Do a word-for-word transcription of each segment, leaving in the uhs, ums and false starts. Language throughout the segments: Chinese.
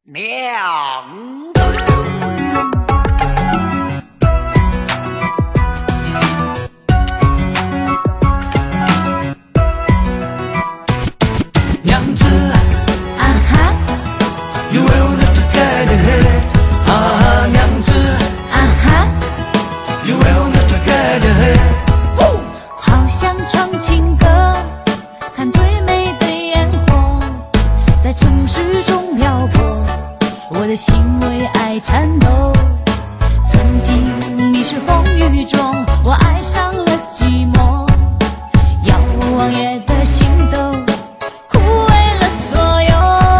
娘子。 娘子啊哈， ，You will never get ahead。啊，娘子啊哈， ，You will never get ahead。 好想唱情歌，看最美的烟火，在城市中漂泊，我的心为爱颤抖。曾经你是风雨中，我爱上了寂寞，遥望夜的星斗，枯萎了所有。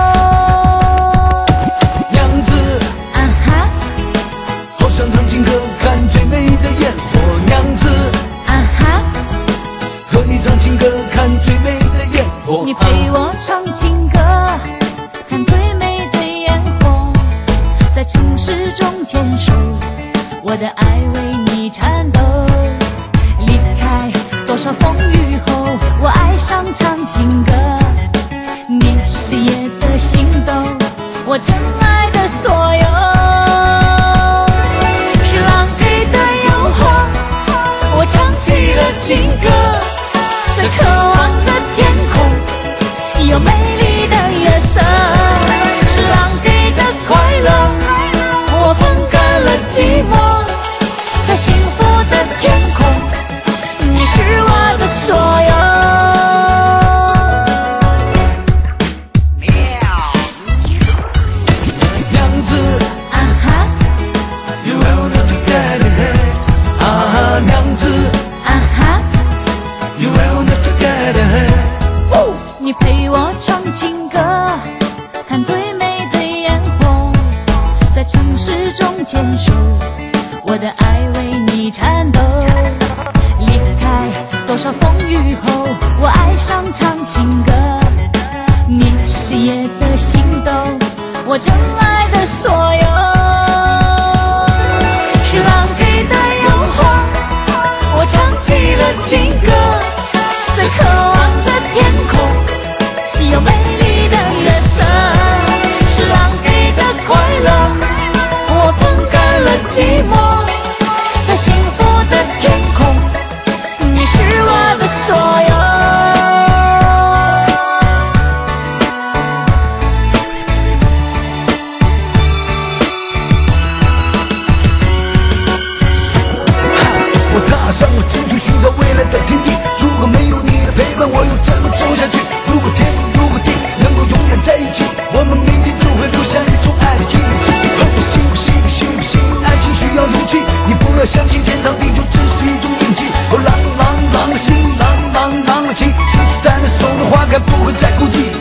娘子啊哈， 好想唱情歌，看最美的烟火。娘子啊哈， 和你唱情歌，看最美的烟火。 你陪我唱情歌，看最美的烟火，在城市中坚守，我的爱为你颤抖。离开多少风雨后，我爱上唱情歌。你是夜的星斗，我真爱的所有。是浪给的诱惑，我唱起了情歌，在渴望的天空，有美丽的月色。是浪给的快乐，我分割了寂寞，在幸福的天空，你是我的所有。 娘子啊哈， ，You will never get ahead。啊，娘子啊哈， ，You will never get ahead。 你陪我唱情歌，看最美的烟火，在城市中坚守，我的爱为你颤抖。离开多少风雨后，我爱上唱情歌。你是夜的星斗，我真爱的所有。是浪给的诱惑，我唱起了情歌，在渴望的天空，有美丽的月色。是浪给的快乐，我分割了寂寞，在幸福的天空，你是我的所有。 我踏上了征途，寻找未来的天地。如果没有你的陪伴，我又怎么走下去？如果天，如果地能够永远在一起，我们明天就会留下一种爱的印记。我信不信，信不信，爱情需要勇气。你不要相信天长地久只是一种运气。哦，朗朗朗的心，朗朗朗的情，心似淡的手的花开，不会再孤寂。